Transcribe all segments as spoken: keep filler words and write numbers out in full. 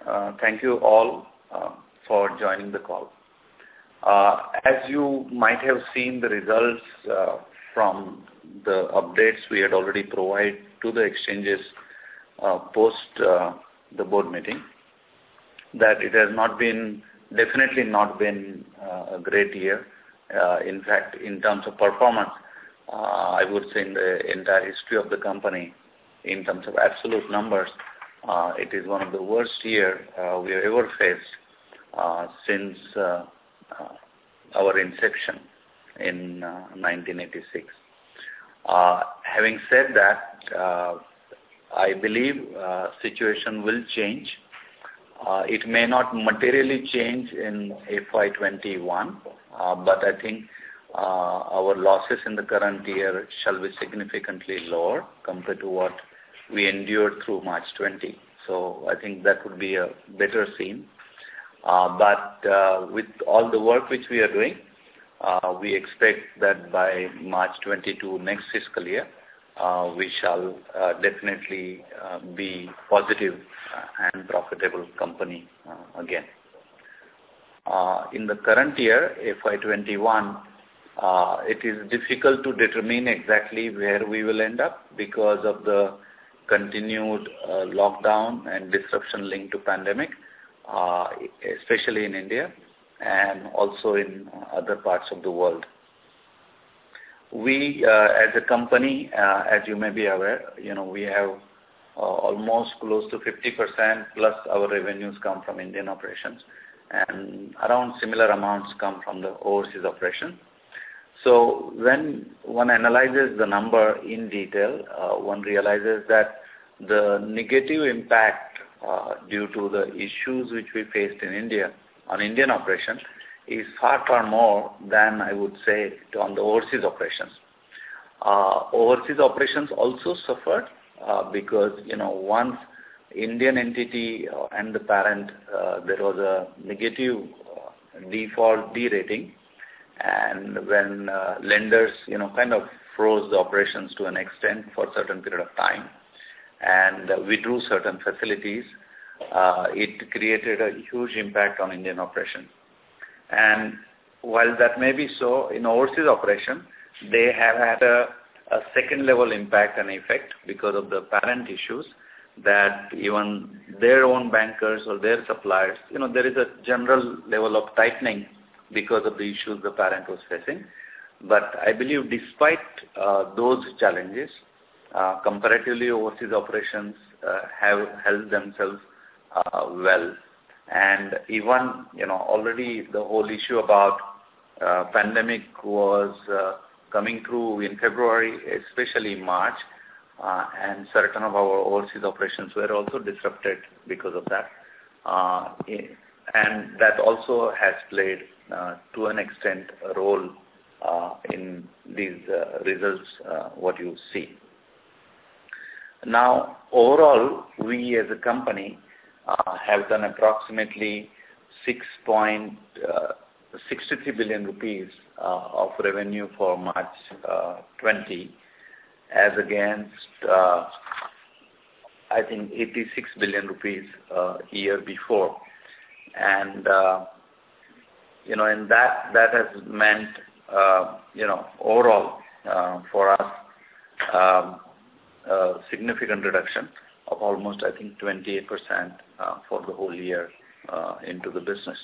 Uh, thank you all uh, for joining the call. Uh, as you might have seen the results uh, from the updates we had already provided to the exchanges uh, post uh, the board meeting, that it has not been, definitely not been uh, a great year. Uh, in fact, in terms of performance, uh, I would say in the entire history of the company, in terms of absolute numbers, uh, it is one of the worst year uh, we have ever faced uh, since uh, uh, our inception in uh, nineteen eighty-six. Uh, having said that, uh, I believe uh, situation will change. Uh, it may not materially change in F Y twenty-one, uh, but I think uh, our losses in the current year shall be significantly lower compared to what we endured through March twenty. So I think that would be a better scene. Uh, but uh, with all the work which we are doing, uh, we expect that by March twenty-two next fiscal year, uh, we shall uh, definitely uh, be positive and profitable company uh, again. Uh, in the current year, F Y twenty-one, uh, it is difficult to determine exactly where we will end up because of the continued uh, lockdown and disruption linked to pandemic, uh, especially in India and also in other parts of the world. We, uh, as a company, uh, as you may be aware, you know, we have uh, almost close to fifty percent plus our revenues come from Indian operations, and around similar amounts come from the overseas operation. So when one analyzes the number in detail, uh, one realizes that the negative impact uh, due to the issues which we faced in India on Indian operations is far, far more than I would say on the overseas operations. Uh, overseas operations also suffered uh, because, you know, once Indian entity and the parent, uh, there was a negative uh, default derating, and when uh, lenders, you know, kind of froze the operations to an extent for a certain period of time and uh, withdrew certain facilities, uh, it created a huge impact on Indian operation. And while that may be so, in overseas operation, they have had a, a second level impact and effect because of the parent issues, that even their own bankers or their suppliers, you know, there is a general level of tightening because of the issues the parent was facing. But I believe despite uh, those challenges, uh, comparatively overseas operations uh, have held themselves uh, well. And even, you know, already the whole issue about uh, pandemic was uh, coming through in February, especially March, uh, and certain of our overseas operations were also disrupted because of that. Uh, and that also has played, uh, to an extent, a role uh, in these uh, results, uh, what you see. Now, overall, we as a company Uh, have done approximately six point six three billion rupees uh, of revenue for March uh, twenty, as against uh, I think eighty-six billion rupees uh, year before, and uh, you know, and that that has meant uh, you know overall uh, for us um, a significant reduction of almost, I think, twenty-eight percent uh, for the whole year uh, into the business.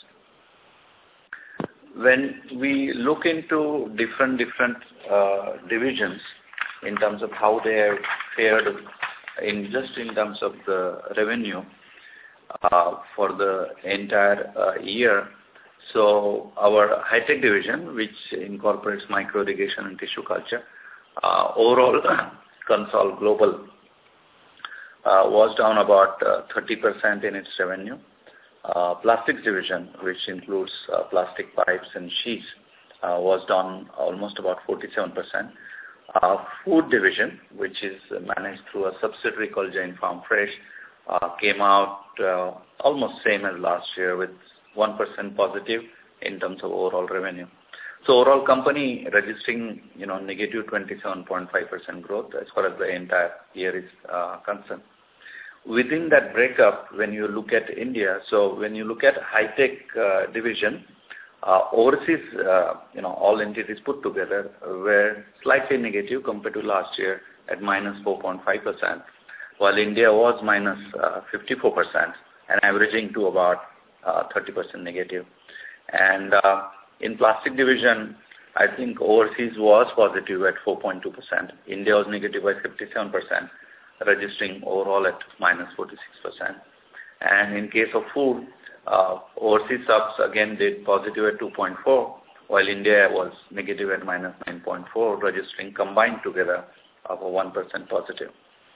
When we look into different different uh, divisions in terms of how they have fared in just in terms of the revenue uh, for the entire uh, year, so our high-tech division, which incorporates micro irrigation and tissue culture, uh, overall consol global Uh, was down about uh, thirty percent in its revenue. Uh, plastics division, which includes uh, plastic pipes and sheets, uh, was down almost about forty-seven percent. Uh, food division, which is managed through a subsidiary called Jain Farm Fresh, uh, came out uh, almost same as last year with one percent positive in terms of overall revenue. So overall company registering, you know, negative twenty-seven point five percent growth as far as the entire year is uh, concerned. within that breakup, when you look at India, so when you look at high-tech uh, division, uh, overseas, uh, you know, all entities put together were slightly negative compared to last year at minus four point five percent, while India was minus uh, fifty-four percent and averaging to about uh, thirty percent negative. And uh, in plastic division, I think overseas was positive at four point two percent. India was negative by fifty-seven percent, registering overall at minus forty-six percent. And in case of food, uh, overseas subs again did positive at two point four, while India was negative at minus nine point four, registering combined together of a one percent positive.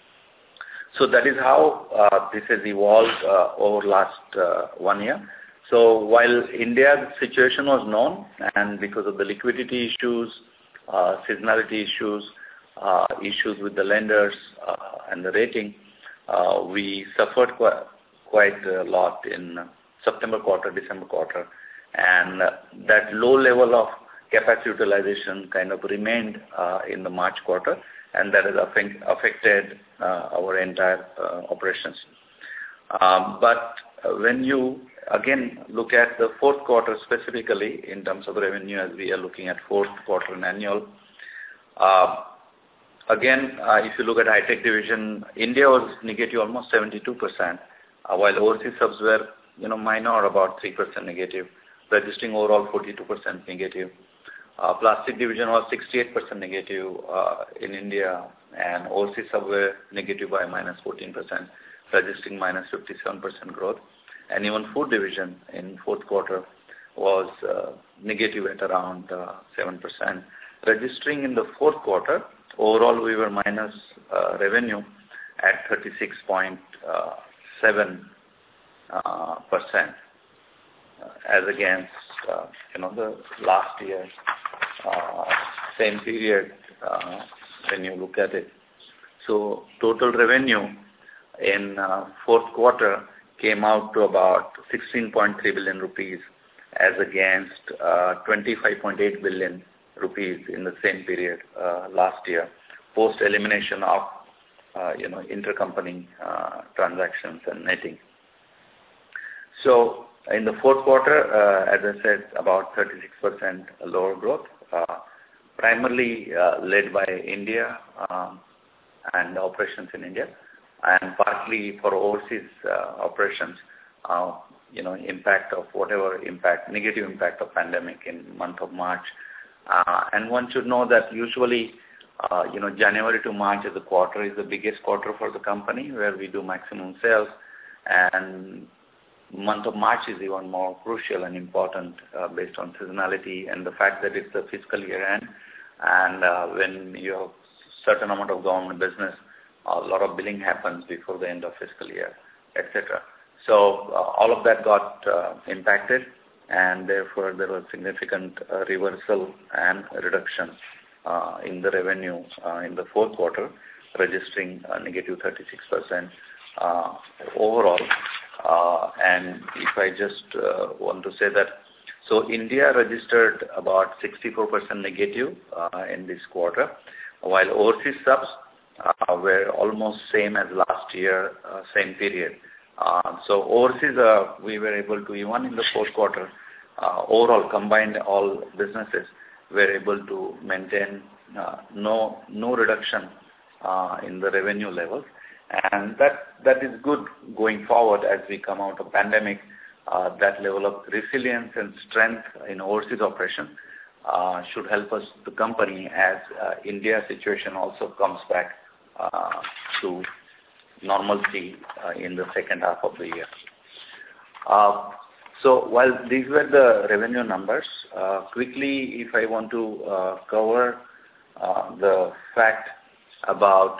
So that is how uh, this has evolved uh, over last uh, one year. So while India's situation was known, and because of the liquidity issues, uh, seasonality issues, uh, issues with the lenders uh, and the rating, uh, we suffered quite, quite a lot in September quarter, December quarter, and uh, that low level of capacity utilization kind of remained uh, in the March quarter, and that has affect, affected uh, our entire uh, operations. Um, but when you again look at the fourth quarter specifically in terms of revenue, as we are looking at fourth quarter and annual, uh, again, uh, if you look at high-tech division, India was negative almost seventy-two percent, uh, while overseas subs were, you know, minor, about three percent negative, registering overall forty-two percent negative. Uh, plastic division was sixty-eight percent negative uh, in India, and overseas sub were negative by minus fourteen percent, registering minus fifty-seven percent growth. And even food division in fourth quarter was uh, negative at around uh, seven percent. Registering in the fourth quarter, overall we were minus uh, revenue at thirty-six point seven uh, percent uh, as against uh, you know the last year uh, same period uh, when you look at it. So total revenue in uh, fourth quarter came out to about sixteen point three billion rupees as against uh, twenty-five point eight billion rupees in the same period uh, last year, post elimination of uh, you know intercompany uh, transactions and netting. So in the fourth quarter, uh, as I said, about thirty-six percent lower growth, uh, primarily uh, led by India um, and operations in India, and partly for overseas uh, operations, uh, you know, impact of whatever impact, negative impact of pandemic in month of March. Uh, and one should know that usually, uh, you know, January to March as a quarter is the biggest quarter for the company where we do maximum sales, and month of March is even more crucial and important uh, based on seasonality and the fact that it's the fiscal year end, and uh, when you have certain amount of government business, a lot of billing happens before the end of fiscal year, et cetera. So uh, all of that got uh, impacted, and therefore there was significant uh, reversal and reduction uh, in the revenue uh, in the fourth quarter, registering uh, negative thirty-six percent uh, overall. Uh, and if I just uh, want to say that, so India registered about sixty-four percent negative uh, in this quarter, while overseas subs Uh, were almost same as last year, uh, same period. Uh, so overseas, uh, we were able to, even in the fourth quarter, uh, overall combined all businesses were able to maintain uh, no no reduction uh, in the revenue levels, and that that is good going forward as we come out of pandemic. Uh, that level of resilience and strength in overseas operation uh, should help us, the company, as uh, India's situation also comes back Uh, to normalcy uh, in the second half of the year. Uh, so while these were the revenue numbers, uh, quickly if I want to uh, cover uh, the fact about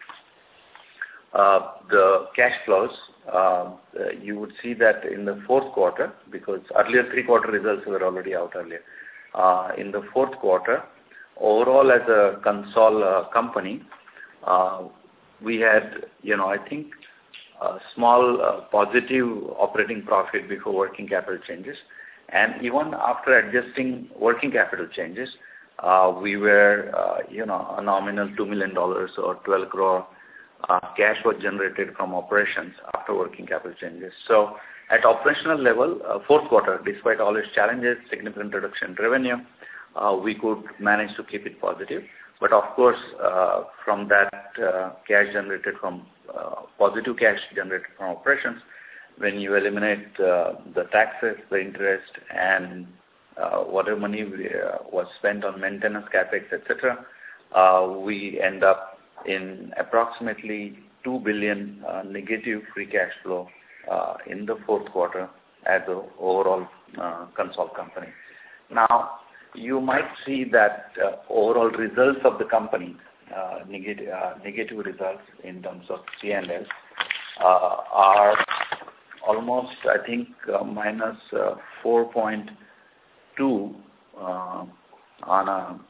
uh, the cash flows, uh, you would see that in the fourth quarter, because earlier three quarter results were already out earlier, uh, in the fourth quarter, overall as a consol uh, company, Uh, we had, you know, I think, a small uh, positive operating profit before working capital changes. And even after adjusting working capital changes, uh, we were, uh, you know, a nominal two million dollars or twelve crore uh, cash was generated from operations after working capital changes. So at operational level, uh, fourth quarter, despite all its challenges, significant reduction in revenue, uh, we could manage to keep it positive. But of course, uh, from that uh, cash generated from, uh, positive cash generated from operations, when you eliminate uh, the taxes, the interest, and uh, whatever money we, uh, was spent on maintenance, capex, et cetera, uh, we end up in approximately two billion uh, negative free cash flow uh, in the fourth quarter as an overall uh, consolidated company. Now, you might see that uh, overall results of the company, uh, negative, uh, negative results in terms of P and L, uh, are almost, I think, uh, minus uh, four point two uh, on a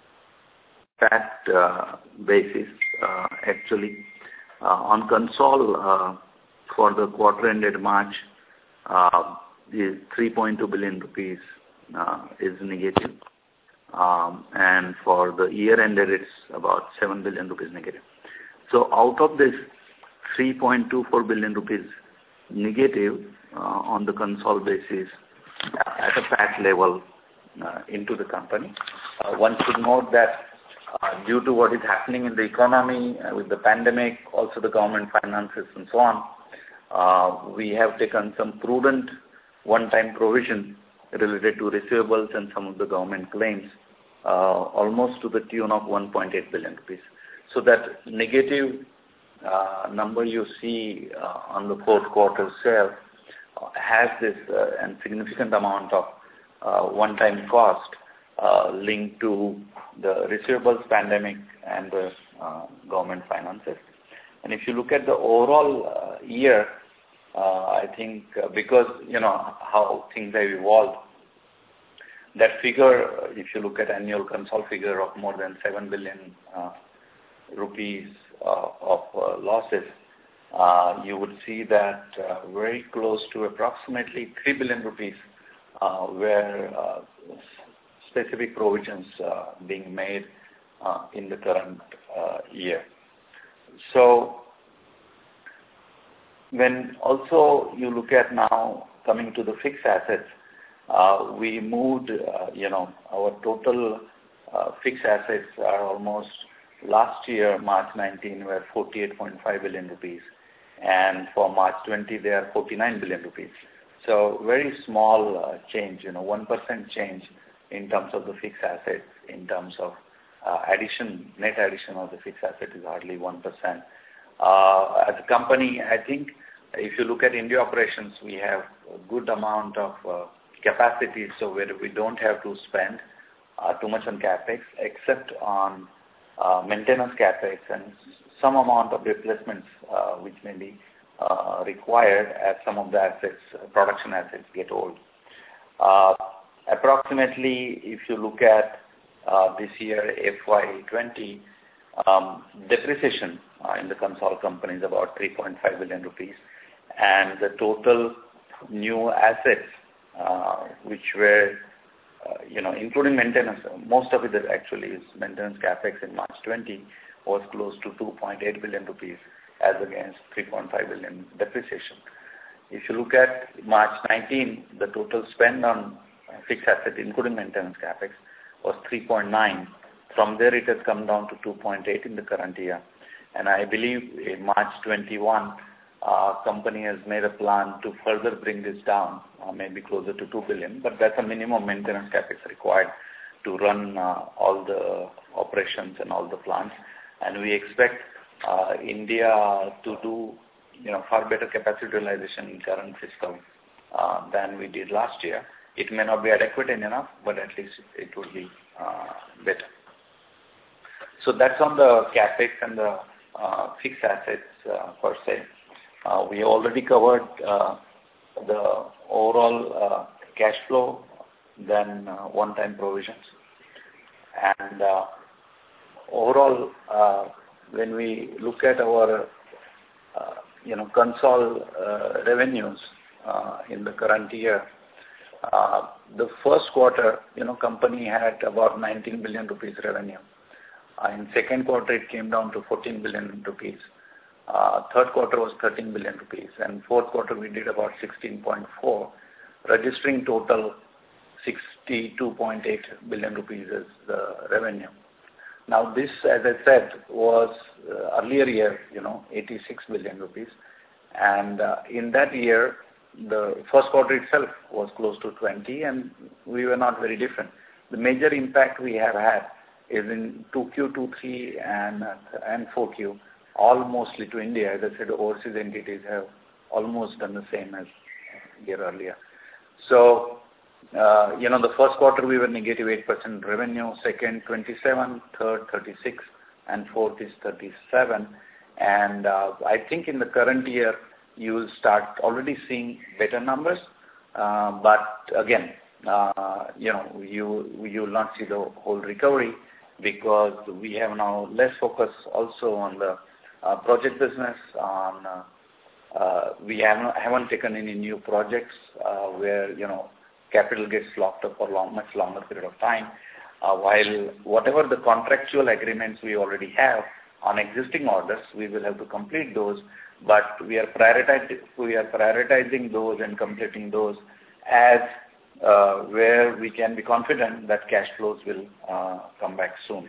P A T uh, basis, uh, actually. Uh, on console, uh, for the quarter ended March, uh, is three point two billion rupees uh, is negative. Um, and for the year ended, it's about seven billion rupees negative. So out of this three point two four billion rupees negative uh, on the console basis at a P A T level uh, into the company, uh, one should note that uh, due to what is happening in the economy uh, with the pandemic, also the government finances and so on, uh, we have taken some prudent one-time provision related to receivables and some of the government claims, uh, almost to the tune of one point eight billion rupees. So that negative uh, number you see uh, on the fourth quarter sale uh, has this uh, and significant amount of uh, one-time cost uh, linked to the receivables pandemic and the uh, government finances. And if you look at the overall uh, year, uh, I think uh, because, you know, how things have evolved, that figure, if you look at annual console figure of more than seven billion uh, rupees uh, of uh, losses, uh, you would see that uh, very close to approximately three billion rupees uh, were uh, specific provisions uh, being made uh, in the current uh, year. So when also you look at now coming to the fixed assets, uh, we moved, uh, you know, our total uh, fixed assets are almost last year, March nineteen, were forty-eight point five billion rupees. And for March twenty, they are forty-nine billion rupees. So very small uh, change, you know, one percent change in terms of the fixed assets, in terms of uh, addition, net addition of the fixed asset is hardly one percent. Uh, as a company, I think if you look at India operations, we have a good amount of uh, capacity, so where we don't have to spend uh, too much on capex, except on uh, maintenance capex and some amount of replacements uh, which may be uh, required as some of the assets, uh, production assets get old. Uh, approximately, if you look at uh, this year, F Y twenty, um, depreciation uh, in the consolidated company is about three point five billion rupees, and the total new assets, uh, which were, uh, you know, including maintenance, most of it actually is maintenance capex in March twenty, was close to two point eight billion rupees as against three point five billion depreciation. If you look at March nineteen, the total spend on fixed asset, including maintenance capex, was three point nine. From there, it has come down to two point eight in the current year. And I believe in March twenty-one, uh, company has made a plan to further bring this down, uh, maybe closer to two billion, but that's a minimum maintenance capex required to run uh, all the operations and all the plants. And we expect uh, India to do, you know, far better capacity utilization in current fiscal uh, than we did last year. It may not be adequate enough, but at least it would be uh, better. So that's on the capex and the uh, fixed assets uh, per se. Uh, we already covered uh, the overall uh, cash flow, then uh, one-time provisions. And uh, overall, uh, when we look at our, uh, you know, console uh, revenues uh, in the current year, uh, the first quarter, you know, company had about nineteen billion rupees revenue. Uh, in second quarter, it came down to fourteen billion rupees. Uh, third quarter was thirteen billion rupees, and fourth quarter we did about sixteen point four, registering total sixty-two point eight billion rupees as the revenue. Now this, as I said, was uh, earlier year, you know, eighty-six billion rupees, and uh, in that year, the first quarter itself was close to twenty, and we were not very different. The major impact we have had is in two Q, two three, and uh, and four Q, all mostly to India. As I said, overseas entities have almost done the same as year earlier. So, uh, you know, the first quarter we were negative eight percent revenue, second twenty-seven, third thirty-six, and fourth is thirty-seven. And uh, I think in the current year you will start already seeing better numbers. Uh, but again, uh, you know, you you will not see the whole recovery because we have now less focus also on the uh, project business. On uh, uh, we haven't haven't taken any new projects uh, where you know capital gets locked up for long, much longer period of time. Uh, while whatever the contractual agreements we already have on existing orders, we will have to complete those. But we are prioritizing we are prioritizing those and completing those as uh, where we can be confident that cash flows will uh, come back soon.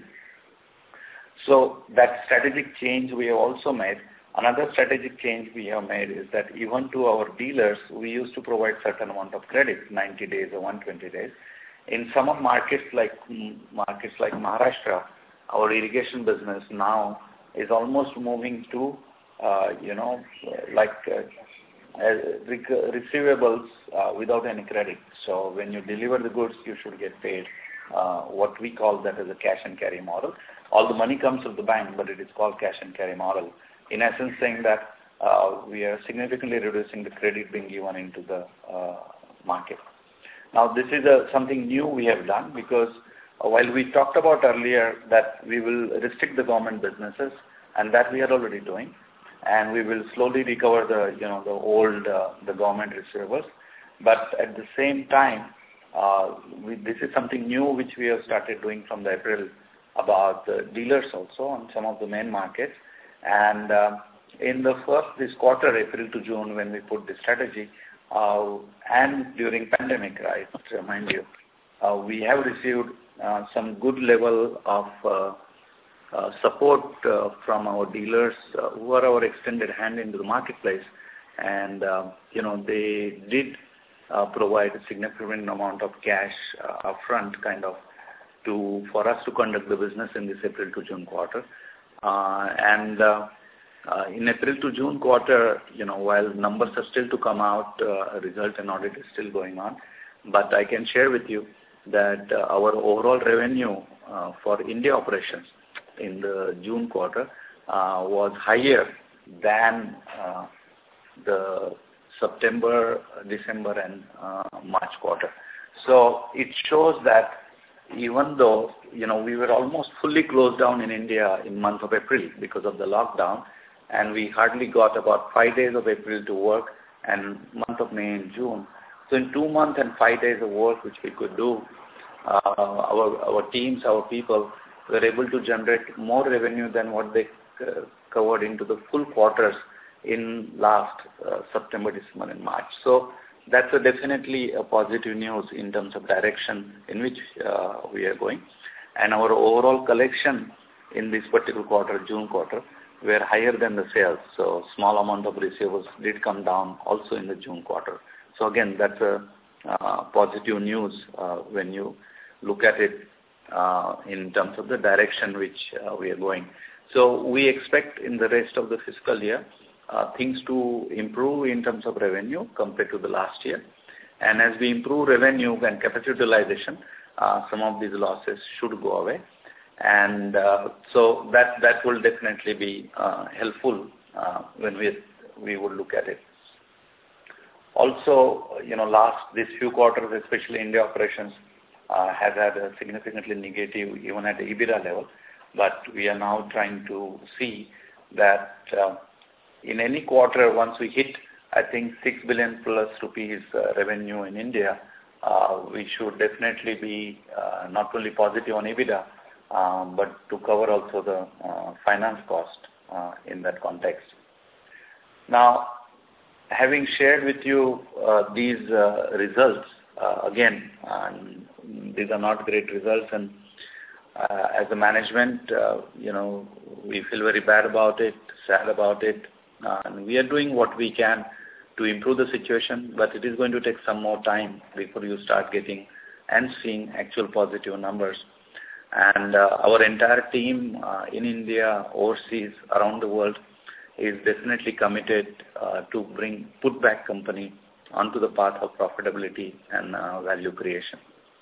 So that strategic change we have also made. Another strategic change we have made is that even to our dealers, we used to provide certain amount of credit, ninety days or one hundred twenty days. In some of markets like markets like Maharashtra, our irrigation business now is almost moving to uh, you know like uh, uh, receivables uh, without any credit. So when you deliver the goods, you should get paid. Uh, what we call that as a cash and carry model. All the money comes from the bank, but it is called cash and carry model. In essence, saying that uh, we are significantly reducing the credit being given into the uh, market. Now, this is a, something new we have done because uh, while we talked about earlier that we will restrict the government businesses, and that we are already doing, and we will slowly recover the you know the old uh, the government receivables. But at the same time, uh, we, this is something new which we have started doing from the April about the dealers also on some of the main markets. And uh, in the first, this quarter, April to June, when we put the strategy, uh, and during pandemic, right, to remind you, uh, we have received uh, some good level of uh, uh, support uh, from our dealers uh, who are our extended hand into the marketplace. And, uh, you know, they did uh, provide a significant amount of cash uh, upfront kind of to for us to conduct the business in this April to June quarter. Uh, and uh, uh, in April to June quarter, you know, while numbers are still to come out, uh, result and audit is still going on. But I can share with you that uh, our overall revenue uh, for India operations in the June quarter uh, was higher than uh, the September, December, and uh, March quarter. So it shows that even though, you know, we were almost fully closed down in India in month of April because of the lockdown, and we hardly got about five days of April to work and month of May and June. So in two months and five days of work which we could do, uh, our our teams, our people were able to generate more revenue than what they uh, covered into the full quarters in last uh, September, December, and March. So that's a definitely a positive news in terms of direction in which uh, we are going. And our overall collection in this particular quarter, June quarter, were higher than the sales. So small amount of receivables did come down also in the June quarter. So again, that's a uh, positive news uh, when you look at it uh, in terms of the direction which uh, we are going. So we expect in the rest of the fiscal year Uh, things to improve in terms of revenue compared to the last year. And as we improve revenue and capacity utilization, uh, some of these losses should go away. And uh, so that that will definitely be uh, helpful uh, when we we would look at it. Also, you know, last these few quarters, especially India operations, uh, has had a significantly negative even at the EBITDA level. But we are now trying to see that uh, in any quarter, once we hit, I think, six billion plus rupees uh, revenue in India, uh, we should definitely be uh, not only positive on EBITDA, um, but to cover also the uh, finance cost uh, in that context. Now, having shared with you uh, these uh, results, uh, again, um, these are not great results, and uh, as a management, uh, you know, we feel very bad about it, sad about it, uh, and we are doing what we can to improve the situation, but it is going to take some more time before you start getting and seeing actual positive numbers. And uh, our entire team uh, in India, overseas, around the world, is definitely committed uh, to bring put back company onto the path of profitability and uh, value creation.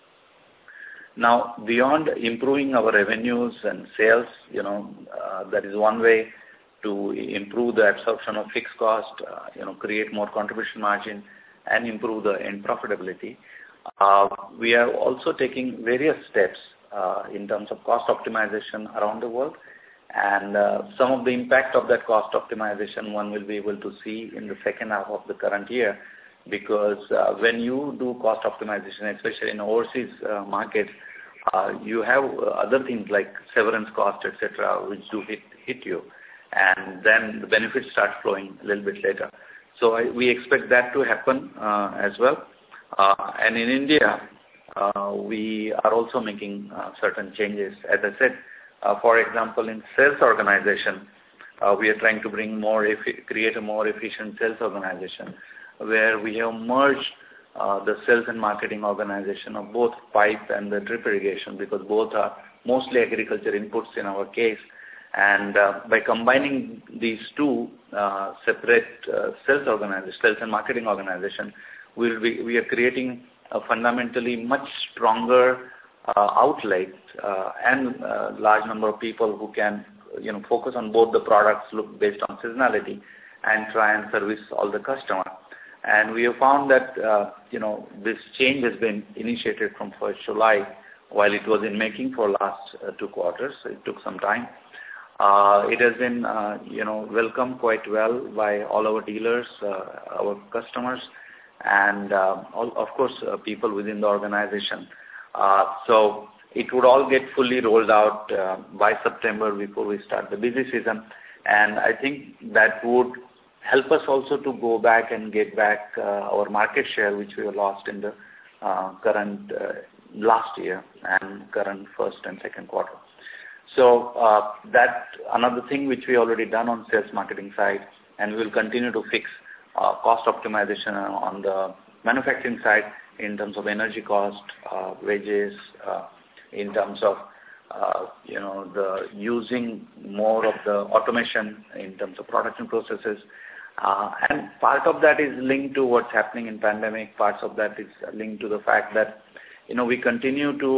Now, beyond improving our revenues and sales, you know, uh, that is one way to improve the absorption of fixed cost, uh, you know, create more contribution margin and improve the end profitability. Uh, we are also taking various steps uh, in terms of cost optimization around the world. And uh, some of the impact of that cost optimization one will be able to see in the second half of the current year, because uh, when you do cost optimization, especially in overseas uh, markets, uh, you have other things like severance cost, et cetera, which do hit, hit you. And then the benefits start flowing a little bit later. So I, we expect that to happen uh, as well. Uh, and in India, uh, we are also making uh, certain changes. As I said, Uh, for example, in sales organization, uh, we are trying to bring more, create a more efficient sales organization, where we have merged uh, the sales and marketing organization of both pipe and the drip irrigation, because both are mostly agriculture inputs in our case. And uh, by combining these two uh, separate uh, sales organization, sales and marketing organization, we'll be, we are creating a fundamentally much stronger Uh, outlet uh, and uh, large number of people who can, you know, focus on both the products, look based on seasonality, and try and service all the customer. And we have found that, uh, you know, this change has been initiated from first July, while it was in making for last uh, two quarters. So it took some time. Uh, it has been, uh, you know, welcomed quite well by all our dealers, uh, our customers, and uh, all, of course, uh, people within the organization. Uh, so it would all get fully rolled out uh, by September before we start the busy season. And I think that would help us also to go back and get back uh, our market share, which we have lost in the uh, current uh, last year and current first and second quarter. So uh, that another thing which we already done on sales marketing side, and we will continue to fix uh, cost optimization on the manufacturing side, in terms of energy cost, uh, wages, uh, in terms of, uh, you know, the using more of the automation in terms of production processes. Uh, and part of that is linked to what's happening in pandemic. Parts of that is linked to the fact that, you know, we continue to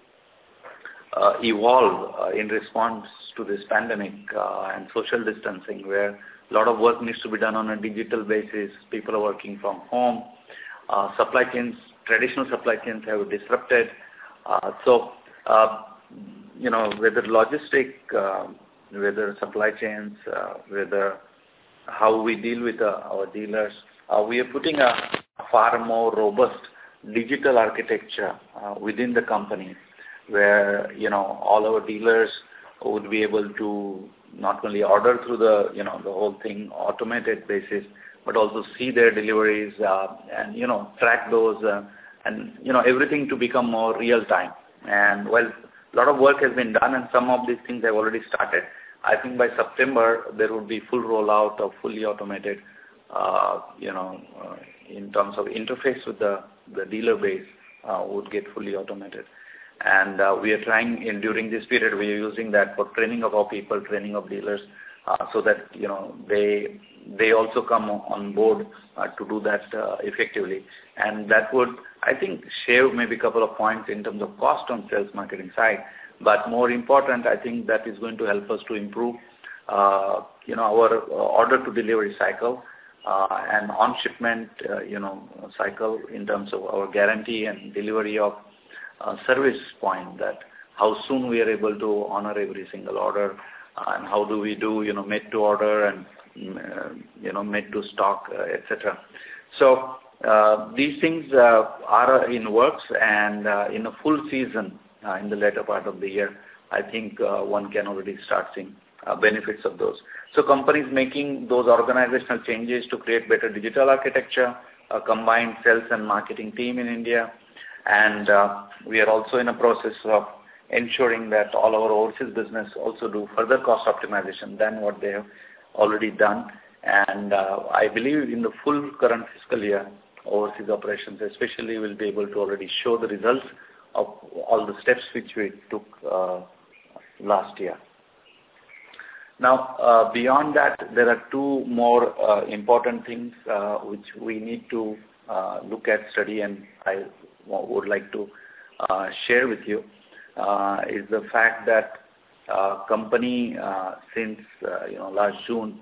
uh, evolve uh, in response to this pandemic uh, and social distancing, where a lot of work needs to be done on a digital basis. People are working from home. Uh, supply chains, traditional supply chains have disrupted. Uh, so, uh, you know, whether logistic, uh, whether supply chains, uh, whether how we deal with uh, our dealers, uh, we are putting a far more robust digital architecture uh, within the company, where, you know, all our dealers would be able to not only order through the, you know, the whole thing automated basis, but also see their deliveries uh, and, you know, track those uh, and, you know, everything to become more real time. And while a lot of work has been done and some of these things have already started, I think by September there would be full rollout of fully automated, uh, you know, uh, in terms of interface with the, the dealer base uh, would get fully automated. And uh, we are trying in during this period, we are using that for training of our people, training of dealers, uh, so that, you know, they they also come on board uh, to do that uh, effectively. And that would, I think, shave maybe a couple of points in terms of cost on sales marketing side. But more important, I think that is going to help us to improve, uh, you know, our order to delivery cycle uh, and on shipment, uh, you know, cycle in terms of our guarantee and delivery of uh, service point, that how soon we are able to honor every single order, uh, and how do we do, you know, made to order and Uh, you know, made to stock, uh, et cetera. So uh, these things uh, are in works, and uh, in a full season uh, in the later part of the year, I think uh, one can already start seeing uh, benefits of those. So companies making those organizational changes to create better digital architecture, a combined sales and marketing team in India, and uh, we are also in a process of ensuring that all our overseas business also do further cost optimization than what they have already done. And uh, I believe in the full current fiscal year, overseas operations especially will be able to already show the results of all the steps which we took uh, last year. Now, uh, beyond that, there are two more uh, important things uh, which we need to uh, look at, study, and I would like to uh, share with you. Uh, is the fact that uh, company uh, since uh, you know last June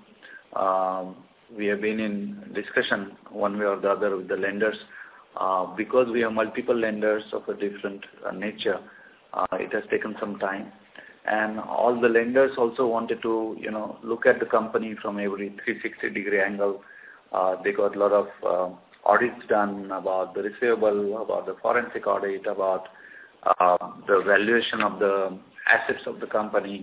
um, we have been in discussion one way or the other with the lenders uh, because we have multiple lenders of a different uh, nature. Uh, it has taken some time, and all the lenders also wanted to you know look at the company from every three sixty degree angle. Uh, they got a lot of uh, audits done about the receivable, about the forensic audit, about Uh, the valuation of the assets of the company.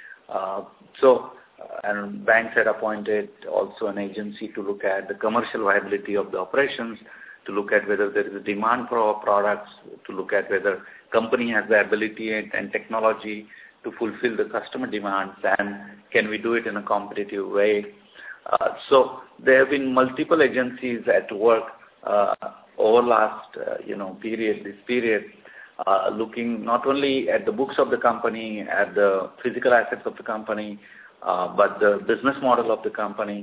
Uh, so, uh, and banks had appointed also an agency to look at the commercial viability of the operations, to look at whether there is a demand for our products, to look at whether company has the ability and, and technology to fulfill the customer demands, and can we do it in a competitive way. Uh, so there have been multiple agencies at work uh, over last uh, you know period, this period, Uh, looking not only at the books of the company, at the physical assets of the company, uh, but the business model of the company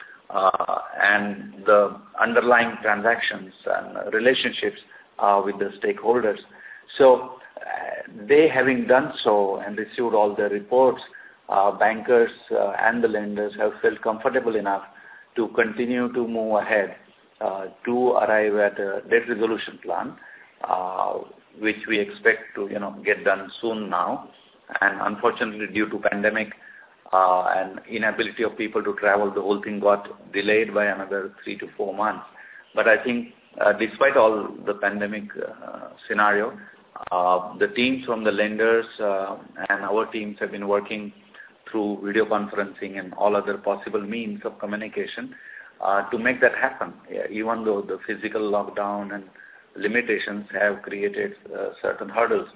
uh, and the underlying transactions and relationships uh, with the stakeholders. So uh, they having done so and received all the reports, uh, bankers uh, and the lenders have felt comfortable enough to continue to move ahead uh, to arrive at a debt resolution plan, uh, which we expect to, you know, get done soon now. And unfortunately, due to pandemic uh, and inability of people to travel, the whole thing got delayed by another three to four months. But I think, uh, despite all the pandemic uh, scenario, uh, the teams from the lenders uh, and our teams have been working through video conferencing and all other possible means of communication uh, to make that happen, yeah, even though the physical lockdown and limitations have created uh, certain hurdles.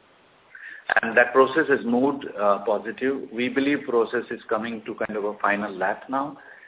And that process has moved uh, positive. We believe process is coming to kind of a final lap now.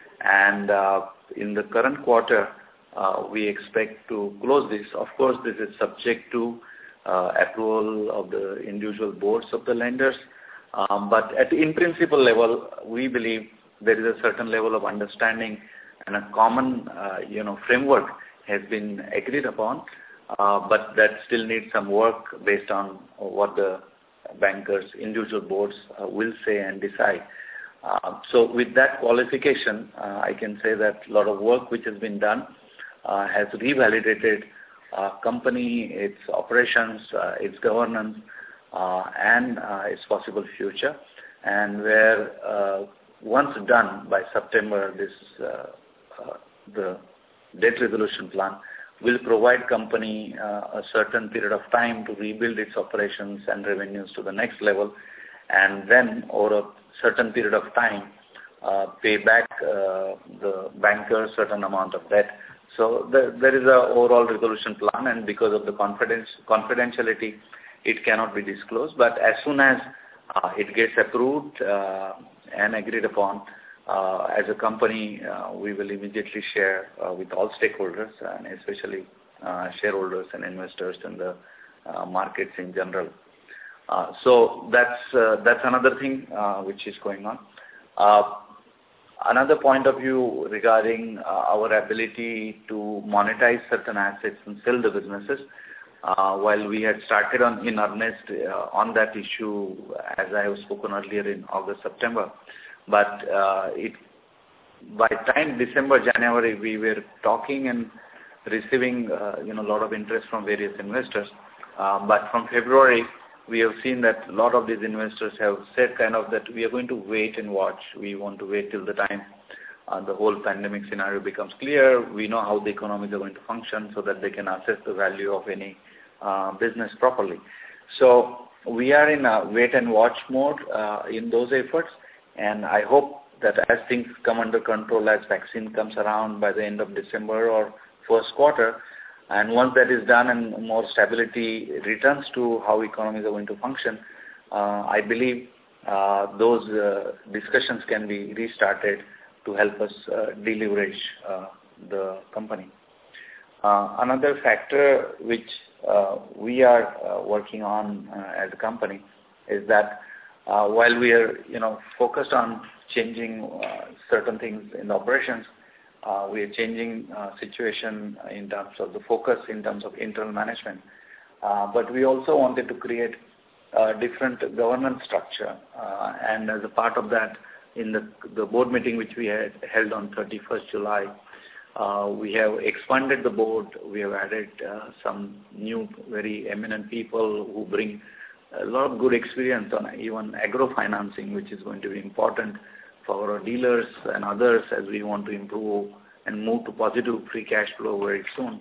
And uh, in the current quarter, uh, we expect to close this. Of course, this is subject to uh, approval of the individual boards of the lenders. Um, but at the in principle level, we believe there is a certain level of understanding and a common uh, you know, framework has been agreed upon. Uh, but that still needs some work based on what the bankers, individual boards uh, will say and decide. Uh, so with that qualification, uh, I can say that a lot of work which has been done uh, has revalidated uh, company, its operations, uh, its governance, uh, and uh, its possible future. And where uh, once done by September, this uh, uh, the debt resolution plan will provide company uh, a certain period of time to rebuild its operations and revenues to the next level, and then over a certain period of time uh, pay back uh, the bankers certain amount of debt. So the, there is a overall resolution plan, and because of the confidence, confidentiality, it cannot be disclosed. But as soon as uh, it gets approved uh, and agreed upon, Uh, as a company, uh, we will immediately share uh, with all stakeholders, and especially uh, shareholders and investors in the uh, markets in general. Uh, so that's uh, that's another thing uh, which is going on. Uh, another point of view regarding uh, our ability to monetize certain assets and sell the businesses. Uh, while we had started on in earnest uh, on that issue, as I have spoken earlier in August, September. But uh, it, by time December, January, we were talking and receiving uh, you know a lot of interest from various investors. Uh, but from February, we have seen that a lot of these investors have said kind of that we are going to wait and watch. We want to wait till the time uh, the whole pandemic scenario becomes clear. We know how the economies are going to function so that they can assess the value of any uh, business properly. So we are in a wait and watch mode uh, in those efforts. And I hope that as things come under control, as vaccine comes around by the end of December or first quarter, and once that is done and more stability returns to how economies are going to function, uh, I believe uh, those uh, discussions can be restarted to help us uh, deleverage uh, the company. Uh, another factor which uh, we are uh, working on uh, as a company is that uh, while we are, you know, focused on changing uh, certain things in the operations, uh, we are changing uh, situation in terms of the focus in terms of internal management. Uh, but we also wanted to create a different governance structure, uh, and as a part of that, in the, the board meeting which we had held on thirty-first July, uh, we have expanded the board. We have added uh, some new, very eminent people who bring a lot of good experience on even agro financing, which is going to be important for our dealers and others as we want to improve and move to positive free cash flow very soon.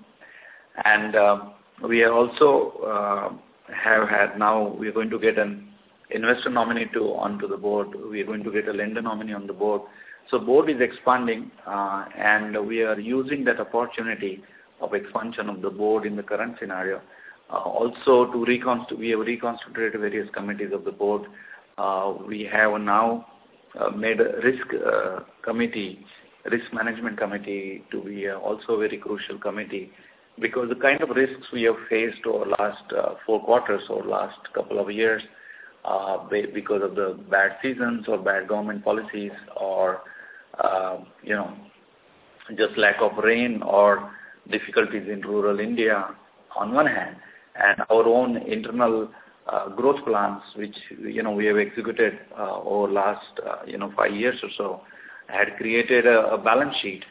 And uh, we are also uh, have had now, we are going to get an investor nominee to onto the board. We are going to get a lender nominee on the board. So board is expanding, uh, and we are using that opportunity of expansion of the board in the current scenario. Uh, also to reconstitute, we have reconstituted various committees of the board. Uh, we have now uh, made a risk uh, committee, risk management committee to be uh, also a very crucial committee, because the kind of risks we have faced over last uh, four quarters or last couple of years, uh, because of the bad seasons or bad government policies or, uh, you know, just lack of rain or difficulties in rural India on one hand, and our own internal uh, growth plans, which, you know, we have executed uh, over last, uh, you know, five years or so, had created a, a balance sheet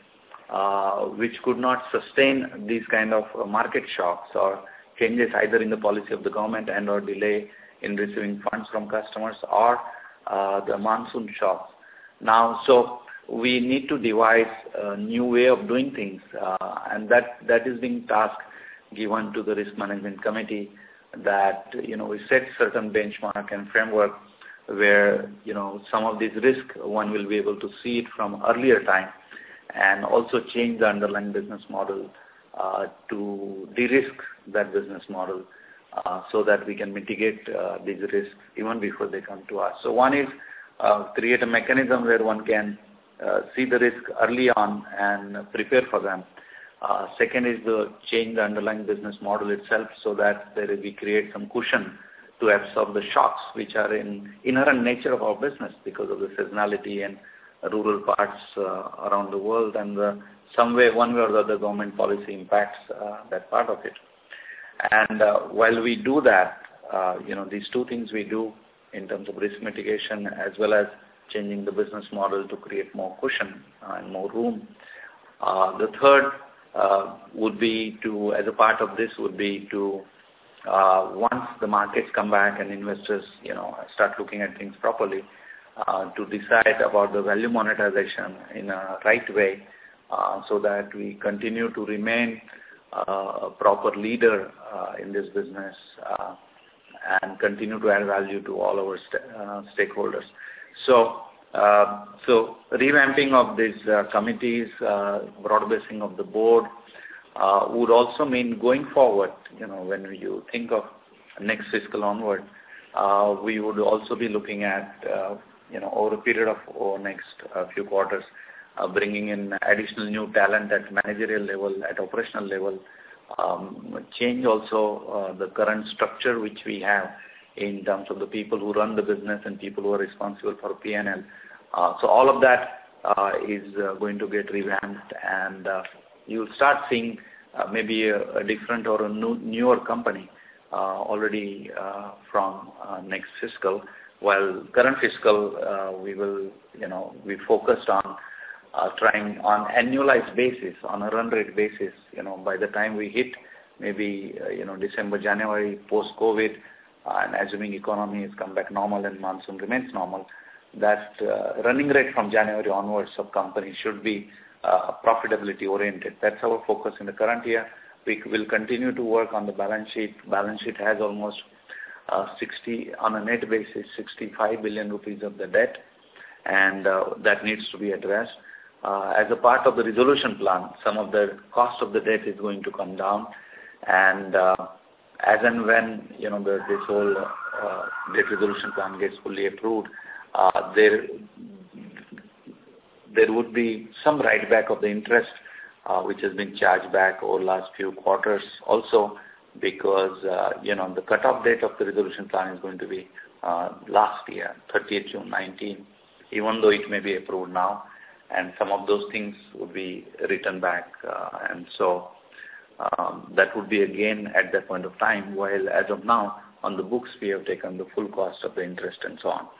uh, which could not sustain these kind of uh, market shocks or changes either in the policy of the government and or delay in receiving funds from customers or uh, the monsoon shocks. Now, so we need to devise a new way of doing things, uh, and that, that is being tasked given to the risk management committee, that, you know, we set certain benchmark and framework where, you know, some of these risk one will be able to see it from earlier time and also change the underlying business model uh, to de-risk that business model uh, so that we can mitigate uh, these risks even before they come to us. So one is uh, create a mechanism where one can uh, see the risk early on and prepare for them. Uh, second is the change the underlying business model itself so that there we create some cushion to absorb the shocks which are in inherent nature of our business because of the seasonality and rural parts uh, around the world, and the, some way, one way or the other, government policy impacts uh, that part of it. And uh, while we do that, uh, you know, these two things we do in terms of risk mitigation as well as changing the business model to create more cushion and more room. Uh, the third uh, would be to, as a part of this, would be to uh, once the markets come back and investors, you know, start looking at things properly, uh, to decide about the value monetization in a right way, uh, so that we continue to remain uh, a proper leader uh, in this business uh, and continue to add value to all our st uh, stakeholders. So, uh, so revamping of these uh, committees, uh, broad-basing of the board, uh, would also mean going forward, you know, when you think of next fiscal onward, uh, we would also be looking at, uh, you know, over a period of over next uh, few quarters, uh, bringing in additional new talent at managerial level, at operational level, um, change also uh, the current structure which we have in terms of the people who run the business and people who are responsible for P and L. Uh, so all of that uh, is uh, going to get revamped, and uh, you'll start seeing uh, maybe a, a different or a new, newer company uh, already uh, from uh, next fiscal. While current fiscal, uh, we will, you know, we focused on uh, trying on annualized basis, on a run rate basis, you know, by the time we hit maybe, uh, you know, December, January, post-COVID, uh, and assuming economy has come back normal and monsoon remains normal, that uh, running rate from January onwards of companies should be uh, profitability oriented. That's our focus in the current year. We will continue to work on the balance sheet. Balance sheet has almost uh, sixty, on a net basis, sixty-five billion rupees of the debt. and uh, that needs to be addressed. Uh, as a part of the resolution plan, some of the cost of the debt is going to come down, and uh, as and when you know the, this whole uh, debt resolution plan gets fully approved, uh, there there would be some write back of the interest uh, which has been charged back over the last few quarters also, because uh, you know the cutoff date of the resolution plan is going to be uh, last year, thirtieth June nineteen, even though it may be approved now, and some of those things would be written back, uh, and so um, that would be again at that point of time, while as of now on the books we have taken the full cost of the interest and so on.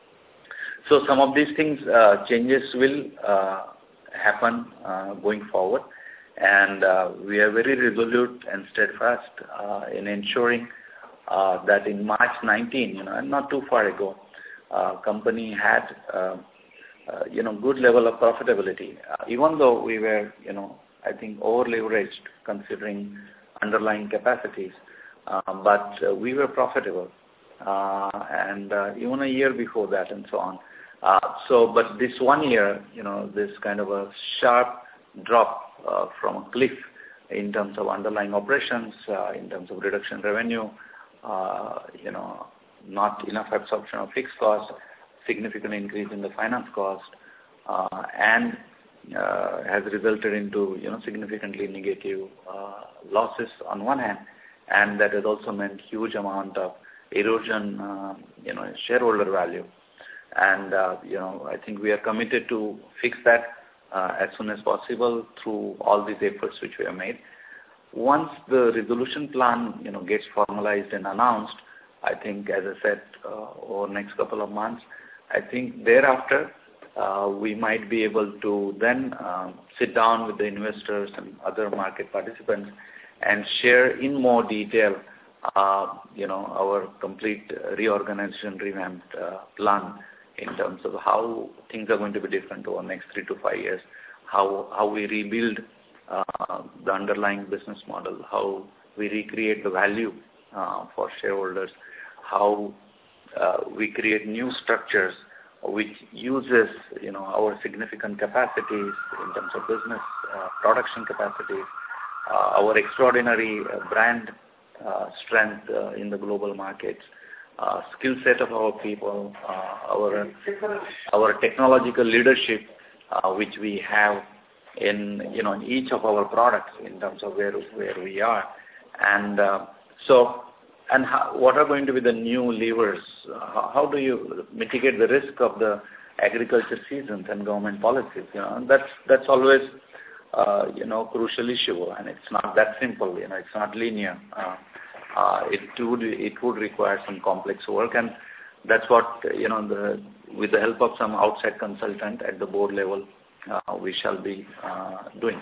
So some of these things, uh, changes will uh, happen uh, going forward, and uh, we are very resolute and steadfast uh, in ensuring uh, that in March nineteen, you know, and not too far ago, uh, company had uh, uh, you know good level of profitability, uh, even though we were you know I think over leveraged considering underlying capacities, uh, but uh, we were profitable, uh, and uh, even a year before that and so on. Uh, so, but this one year, you know, this kind of a sharp drop uh, from a cliff in terms of underlying operations, uh, in terms of reduction in revenue, uh, you know, not enough absorption of fixed costs, significant increase in the finance cost, uh, and uh, has resulted into, you know, significantly negative uh, losses on one hand, and that has also meant huge amount of erosion, uh, you know, shareholder value. And, uh, you know, I think we are committed to fix that uh, as soon as possible through all these efforts which we have made. Once the resolution plan, you know, gets formalized and announced, I think, as I said, uh, over the next couple of months, I think thereafter uh, we might be able to then um, sit down with the investors and other market participants and share in more detail, uh, you know, our complete reorganization, revamped uh, plan in terms of how things are going to be different over the next three to five years, how how we rebuild uh, the underlying business model, how we recreate the value uh, for shareholders, how uh, we create new structures which uses, you know, our significant capacities in terms of business, uh, production capacities, uh, our extraordinary uh, brand uh, strength uh, in the global markets, Uh, skill set of our people, uh, our our technological leadership, uh, which we have in you know in each of our products in terms of where where we are, and uh, so and how, what are going to be the new levers? Uh, how, how do you mitigate the risk of the agriculture seasons and government policies? You know that's that's always uh, you know crucial issue, and it's not that simple. You know it's not linear. Uh, Uh, it would it would require some complex work, and that's what you know the with the help of some outside consultant at the board level uh, we shall be uh, doing.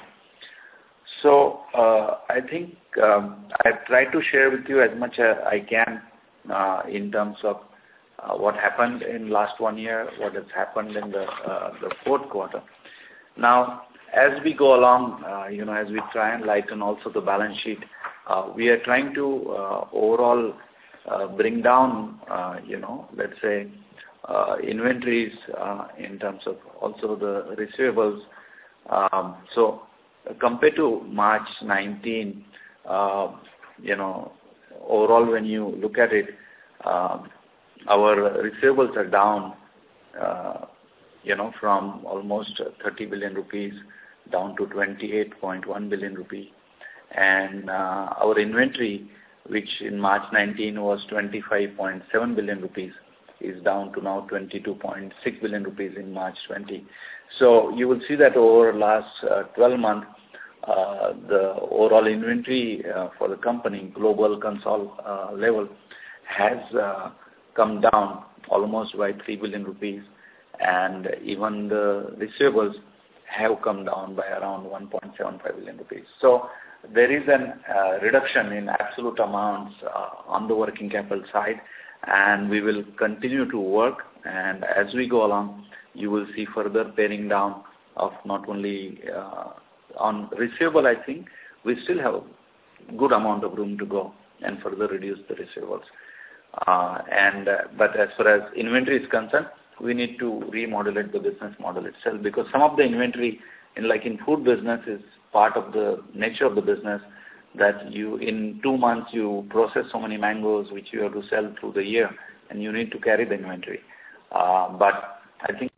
So uh, I think um, I've tried to share with you as much as I can uh, in terms of uh, what happened in last one year, what has happened in the uh, the fourth quarter. Now, as we go along, uh, you know, as we try and lighten also the balance sheet, uh, we are trying to uh, overall uh, bring down, uh, you know, let's say, uh, inventories uh, in terms of also the receivables. Um, so compared to March nineteen, uh, you know, overall when you look at it, uh, our receivables are down, uh, you know, from almost thirty billion rupees down to twenty-eight point one billion rupee. And uh, our inventory, which in March nineteen was twenty-five point seven billion rupees, is down to now twenty-two point six billion rupees in March twenty. So you will see that over last uh, twelve months, uh, the overall inventory uh, for the company, global consol uh, level, has uh, come down almost by three billion rupees, and even the receivables have come down by around one point seven five billion rupees. So there is a uh, reduction in absolute amounts uh, on the working capital side, and we will continue to work. And as we go along, you will see further paring down of not only uh, on receivable. I think we still have a good amount of room to go and further reduce the receivables. Uh, and uh, but as far as inventory is concerned, we need to remodulate the business model itself, because some of the inventory, in like in food business, is part of the nature of the business, that you in two months you process so many mangoes which you have to sell through the year, and you need to carry the inventory. Uh, but I think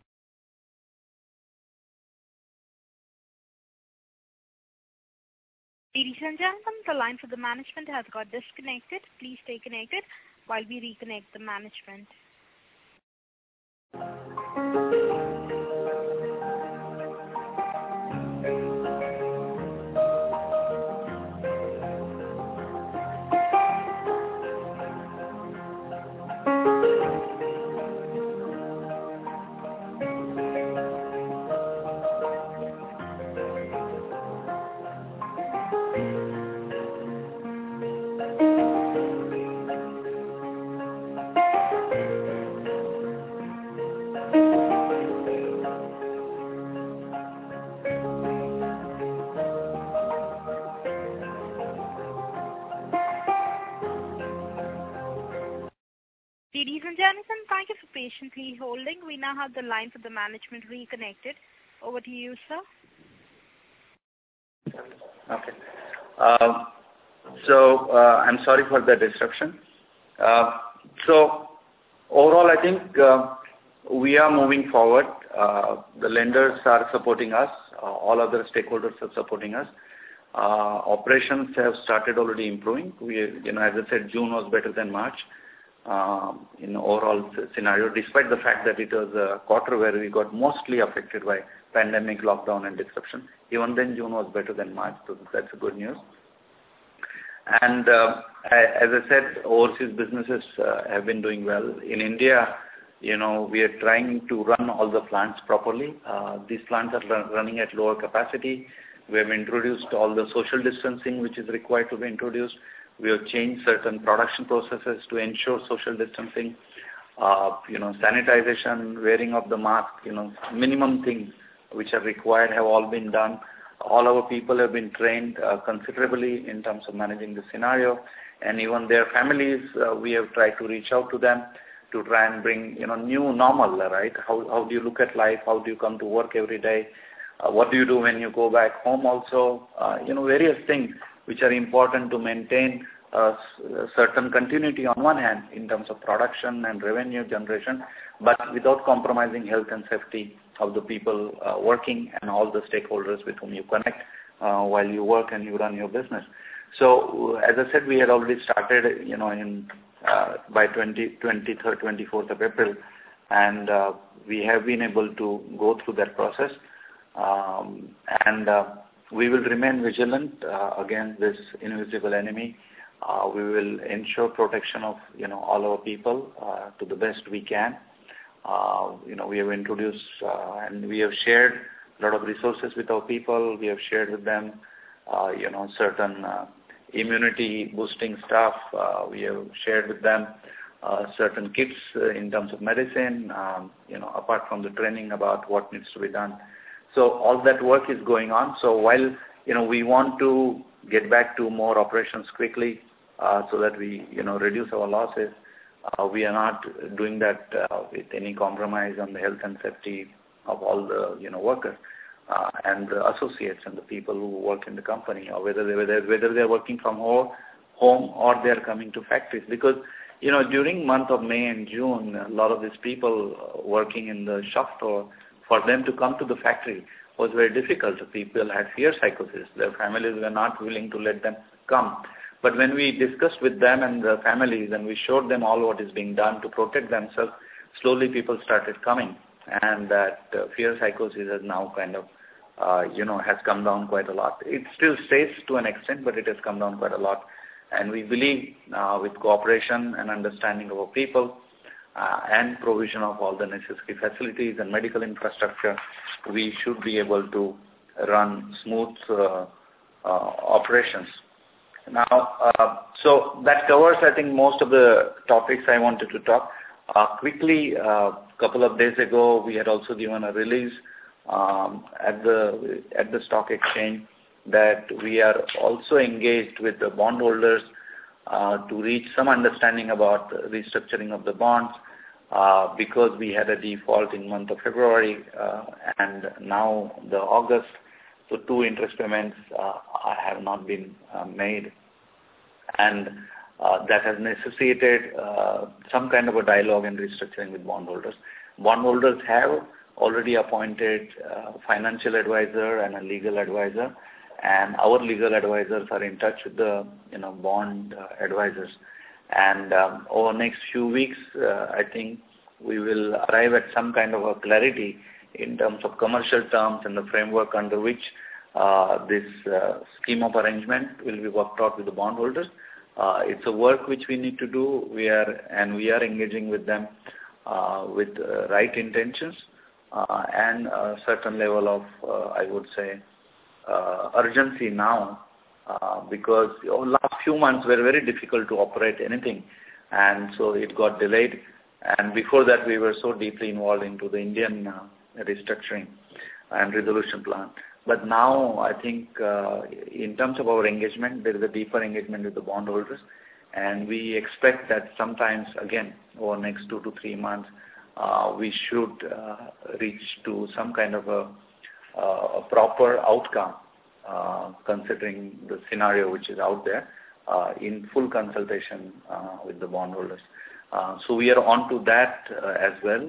Ladies and gentlemen, the line for the management has got disconnected. Please stay connected while we reconnect the management. Ladies and gentlemen, thank you for patiently holding. We now have the line for the management reconnected. Over to you, sir. Okay. Uh, so uh, I'm sorry for the disruption. Uh, so overall, I think uh, we are moving forward. Uh, the lenders are supporting us. Uh, all other stakeholders are supporting us. Uh, operations have started already improving. We, you know, as I said, June was better than March. Um, in overall scenario, despite the fact that it was a quarter where we got mostly affected by pandemic, lockdown and disruption. Even then, June was better than March, so that's a good news. And uh, as I said, overseas businesses uh, have been doing well. In India, you know, we are trying to run all the plants properly. Uh, these plants are run, running at lower capacity. We have introduced all the social distancing which is required to be introduced. We have changed certain production processes to ensure social distancing, uh, you know, sanitization, wearing of the mask, you know, minimum things which are required have all been done. All our people have been trained uh, considerably in terms of managing the scenario, and even their families, uh, we have tried to reach out to them to try and bring, you know, new normal, right? How, how do you look at life? How do you come to work every day? Uh, what do you do when you go back home also? Uh, you know, various things which are important to maintain a certain continuity on one hand in terms of production and revenue generation, but without compromising health and safety of the people uh, working and all the stakeholders with whom you connect uh, while you work and you run your business. So, as I said, we had already started, you know, in uh, by twenty-third, twenty-fourth of April, and uh, we have been able to go through that process, um, and uh, we will remain vigilant uh, against this invisible enemy. Uh, we will ensure protection of, you know, all our people uh, to the best we can. Uh, you know, we have introduced uh, and we have shared a lot of resources with our people. We have shared with them, uh, you know, certain uh, immunity boosting stuff. Uh, we have shared with them uh, certain kits uh, in terms of medicine, um, you know, apart from the training about what needs to be done. So all that work is going on. So while, you know, we want to get back to more operations quickly uh, so that we, you know, reduce our losses, uh, we are not doing that uh, with any compromise on the health and safety of all the, you know, workers uh, and the associates and the people who work in the company, or whether they whether whether they are working from home, home or they are coming to factories. Because, you know, during month of May and June, a lot of these people working in the shop floor, for them to come to the factory was very difficult. People had fear psychosis. Their families were not willing to let them come. But when we discussed with them and the families and we showed them all what is being done to protect themselves, slowly people started coming. And that uh, fear psychosis has now kind of, uh, you know, has come down quite a lot. It still stays to an extent, but it has come down quite a lot. And we believe uh, with cooperation and understanding of our people, Uh, and provision of all the necessary facilities and medical infrastructure, we should be able to run smooth uh, uh, operations. Now, uh, so that covers, I think, most of the topics I wanted to talk. Uh, quickly, a uh, couple of days ago, we had also given a release um, at the at the stock exchange that we are also engaged with the bondholders Uh, to reach some understanding about the restructuring of the bonds. uh, because we had a default in month of February uh, and now the August, so two interest payments uh, have not been uh, made, and uh, that has necessitated uh, some kind of a dialogue and restructuring with bondholders. Bondholders have already appointed uh, financial advisor and a legal advisor, and our legal advisors are in touch with the you know bond uh, advisors. And um, over the next few weeks, uh, I think we will arrive at some kind of a clarity in terms of commercial terms and the framework under which uh, this uh, scheme of arrangement will be worked out with the bondholders. Uh, it's a work which we need to do. We are and we are engaging with them uh, with uh, right intentions uh, and a certain level of, uh, I would say, uh, urgency now. Uh, because the last few months were very difficult to operate anything, and so it got delayed. And before that, we were so deeply involved into the Indian uh, restructuring and resolution plan. But now, I think uh, in terms of our engagement, there is a deeper engagement with the bondholders, and we expect that sometimes, again, over the next two to three months, uh, we should uh, reach to some kind of a, uh, a proper outcome. Uh, considering the scenario which is out there uh, in full consultation uh, with the bondholders. Uh, so we are on to that uh, as well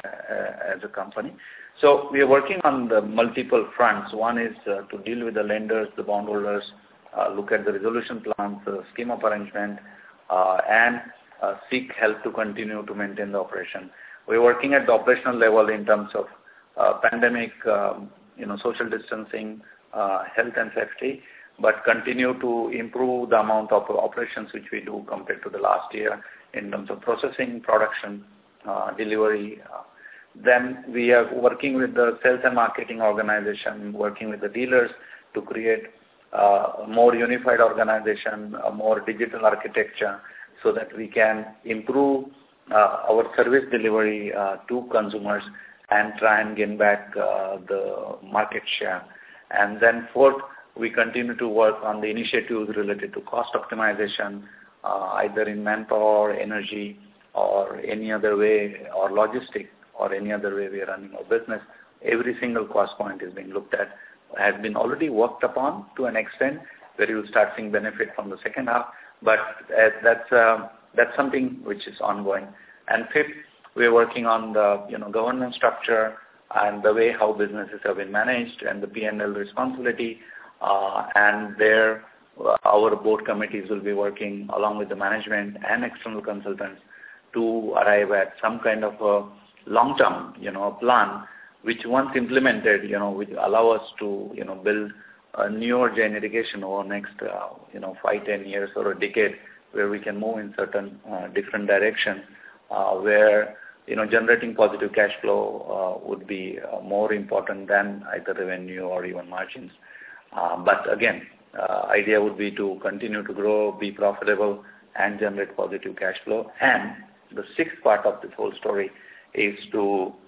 uh, as a company. So we are working on the multiple fronts. One is uh, to deal with the lenders, the bondholders, uh, look at the resolution plans, the scheme of arrangement, uh, and uh, seek help to continue to maintain the operation. We are working at the operational level in terms of uh, pandemic, um, you know, social distancing, Uh, health and safety, but continue to improve the amount of operations which we do compared to the last year in terms of processing, production, uh, delivery. Uh, then we are working with the sales and marketing organization, working with the dealers to create uh, a more unified organization, a more digital architecture, so that we can improve uh, our service delivery uh, to consumers and try and gain back uh, the market share. And then fourth, we continue to work on the initiatives related to cost optimization, uh, either in manpower, energy, or any other way, or logistic, or any other way we are running our business. Every single cost point is being looked at, has been already worked upon to an extent where you will start seeing benefit from the second half, but uh, that's uh, that's something which is ongoing. And fifth, we are working on the you know governance structure, and the way how businesses have been managed and the P and L responsibility, uh, and there uh, our board committees will be working along with the management and external consultants to arrive at some kind of a long-term, you know, plan, which once implemented, you know, will allow us to, you know, build a newer gen irrigation over next, uh, you know, five, ten years or a decade, where we can move in certain uh, different directions, uh, where you know, generating positive cash flow uh, would be uh, more important than either revenue or even margins. Uh, but again, uh, idea would be to continue to grow, be profitable, and generate positive cash flow. And the sixth part of this whole story is to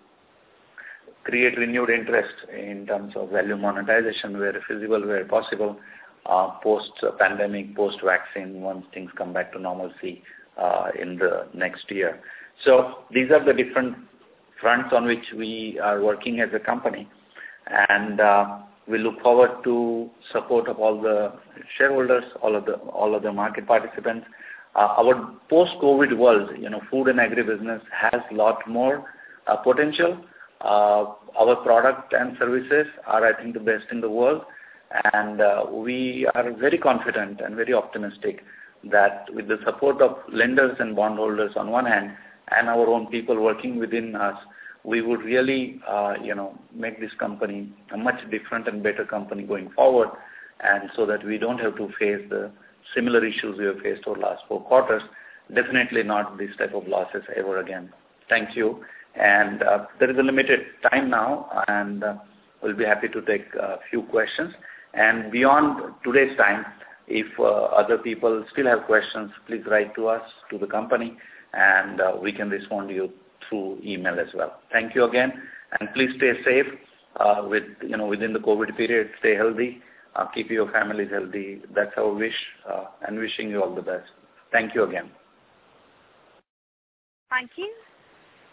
create renewed interest in terms of value monetization where feasible, where possible, uh, post-pandemic, post-vaccine, once things come back to normalcy uh, in the next year. So these are the different fronts on which we are working as a company, and uh, we look forward to support of all the shareholders, all of the all of the market participants. Uh, our post-COVID world, you know, food and agribusiness has a lot more uh, potential. Uh, our product and services are, I think, the best in the world, and uh, we are very confident and very optimistic that with the support of lenders and bondholders on one hand, and our own people working within us, we would really, uh, you know, make this company a much different and better company going forward, and so that we don't have to face the similar issues we have faced over the last four quarters. Definitely not this type of losses ever again. Thank you. And uh, there is a limited time now, and uh, we'll be happy to take a few questions. And beyond today's time, if uh, other people still have questions, please write to us, to the company, and uh, we can respond to you through email as well. Thank you again, and please stay safe uh, with you know within the COVID period. Stay healthy, uh, keep your families healthy. That's our wish, uh, and wishing you all the best. Thank you again. Thank you.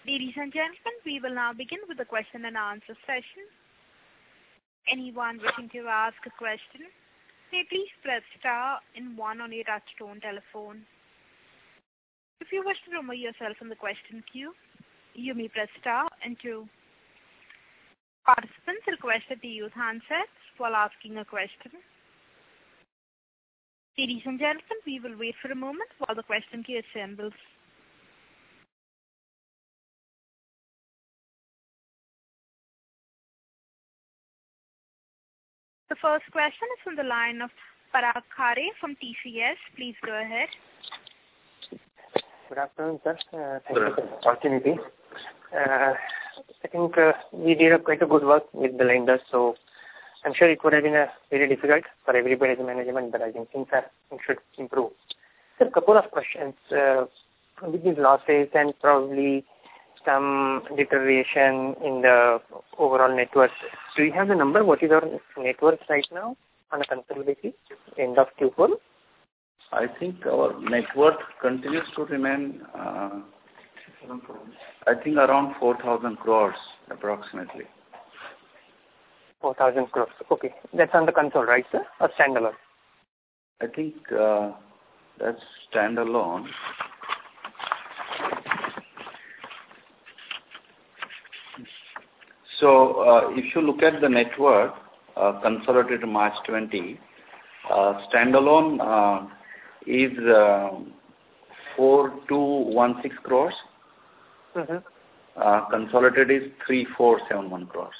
Ladies and gentlemen, we will now begin with the question and answer session. Anyone wishing to ask a question, may please press star and one on your touchtone telephone. If you wish to remove yourself from the question queue, you may press star and two. Participants are requested to use handsets while asking a question. Ladies and gentlemen, we will wait for a moment while the question queue assembles. The first question is from the line of Parag Khare from T C S. Please go ahead. Good afternoon, sir. Uh, thank you for the opportunity. Uh, I think uh, we did a quite a good work with the lenders, so I'm sure it would have been a very difficult for everybody's management, but I think things are things should improve. So a couple of questions uh, with these losses and probably some deterioration in the overall net worth. Do you have the number? What is our net worth right now on a consolidated basis, end of Q four? I think our net worth continues to remain, uh, I think around four thousand crores approximately. four thousand crores. Okay. That's on the console, right, sir? Or standalone? I think uh, that's standalone. So uh, if you look at the net worth, uh, consolidated March twenty, uh, standalone uh, is uh, four thousand two hundred sixteen crores. Mm-hmm. Uh, consolidated is three thousand four hundred seventy-one crores.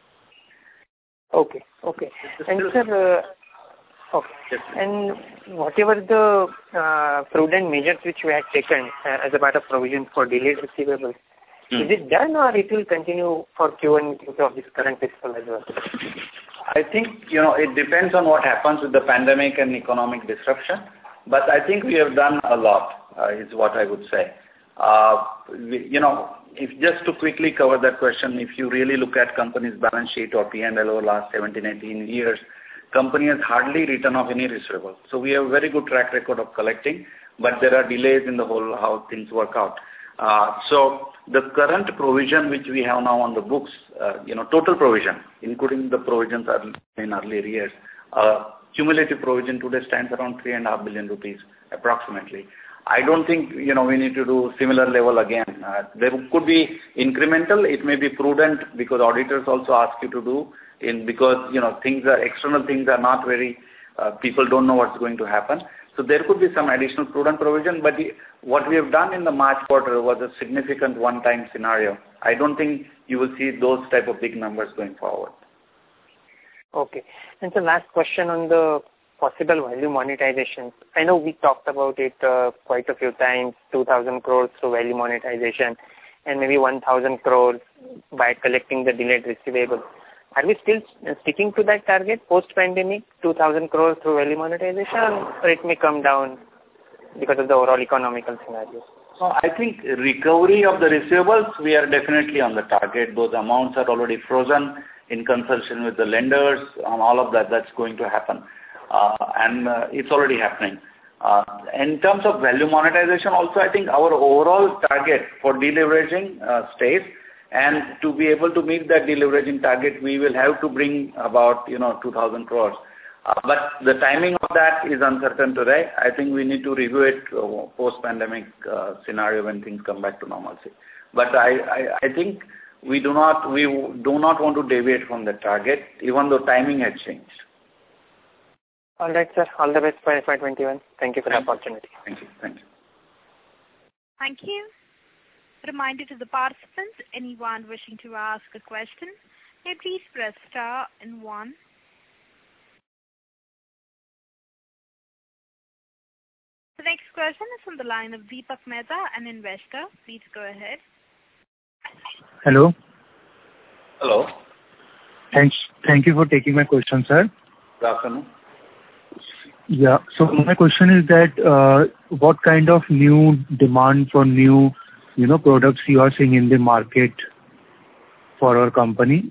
Okay, okay. And sir, uh, okay. Yes. And whatever the uh, prudent measures which we had taken uh, as a part of provision for delayed receivables, hmm. is it done or it will continue for Q one of this current fiscal as well? I think, you know, it depends on what happens with the pandemic and economic disruption, but I think we have done a lot, uh, is what I would say. Uh, we, you know, if just to quickly cover that question, if you really look at company's balance sheet or P and L over the last seventeen, eighteen years, company has hardly written off any receivable. So we have a very good track record of collecting, but there are delays in the whole how things work out. Uh, so the current provision which we have now on the books, uh, you know, total provision, including the provisions are in earlier years, uh, cumulative provision today stands around three and a half billion rupees approximately. I don't think, you know, we need to do similar level again. Uh, there could be incremental. It may be prudent because auditors also ask you to do in because, you know, things are external things are not very, uh, people don't know what's going to happen. So there could be some additional prudent provision, but the, what we have done in the March quarter was a significant one-time scenario. I don't think you will see those type of big numbers going forward. Okay. And the last question on the possible value monetization. I know we talked about it uh, quite a few times, two thousand crores through value monetization and maybe one thousand crores by collecting the delayed receivable. Are we still sticking to that target post-pandemic, two thousand crores through value monetization, or it may come down because of the overall economical scenario? So I think recovery of the receivables, we are definitely on the target. Those amounts are already frozen in consultation with the lenders and all of that, that's going to happen. Uh, and uh, it's already happening. Uh, in terms of value monetization also, I think our overall target for deleveraging uh, stays, and to be able to meet that deleveraging target, we will have to bring about, you know, two thousand crores. Uh, but the timing of that is uncertain today. I think we need to review it uh, post-pandemic uh, scenario when things come back to normalcy. But I, I, I think we do not we do not want to deviate from the target, even though timing has changed. All right, sir. All the best for F Y twenty-one. Thank you for Thank the opportunity. Thank you. Thank you. Thank you. Reminder to the participants, anyone wishing to ask a question, may please press star and one. The next question is from the line of Deepak Mehta, an investor. Please go ahead. Hello. Hello. Thanks. Thank you for taking my question, sir. Good afternoon. Yeah. So my question is that uh, what kind of new demand for new, you know, products you are seeing in the market for our company?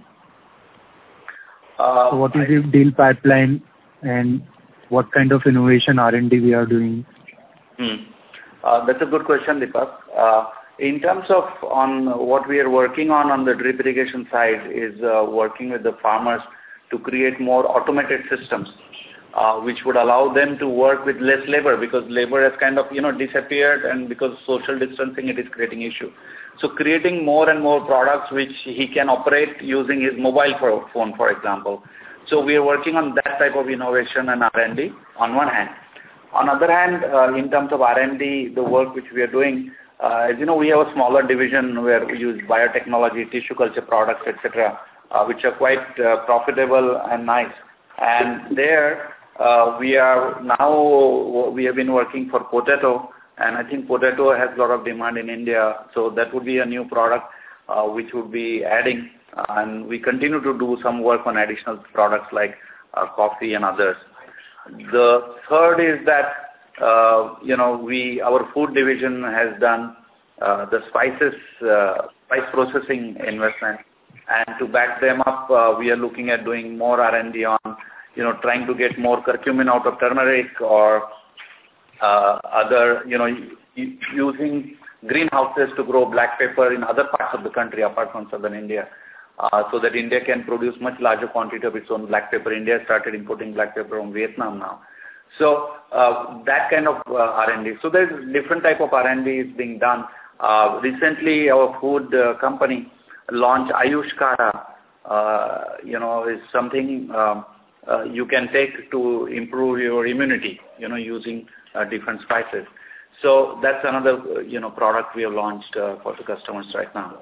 Uh, so what is I, the deal pipeline and what kind of innovation R and D we are doing? Hmm. Uh, that's a good question, Deepak. Uh, in terms of on what we are working on on the drip irrigation side is uh, working with the farmers to create more automated systems, uh, which would allow them to work with less labor, because labor has kind of, you know, disappeared, and because of social distancing, it is creating issue. So creating more and more products which he can operate using his mobile phone, for example. So we are working on that type of innovation and R and D on one hand. On other hand, uh, in terms of R and D, the work which we are doing, uh, as you know, we have a smaller division where we use biotechnology, tissue culture products, et cetera, uh, which are quite uh, profitable and nice. And there, uh, we are now, we have been working for potato, and I think potato has a lot of demand in India, so that would be a new product uh, which would be adding, uh, and we continue to do some work on additional products like uh, coffee and others. The third is that, uh, you know, we, our food division has done uh, the spices, uh, spice processing investment, and to back them up, uh, we are looking at doing more R and D on, you know, trying to get more curcumin out of turmeric, or Uh, other, you know, using greenhouses to grow black pepper in other parts of the country apart from southern India, uh, so that India can produce much larger quantity of its own black pepper. India started importing black pepper from Vietnam now. So uh, that kind of uh, R and D. So there's different type of R and D is being done. Uh, recently, our food uh, company launched Ayush Kara. Uh, you know, is something um, uh, you can take to improve your immunity, you know, using Uh, different spices. So that's another, uh, you know, product we have launched uh, for the customers right now.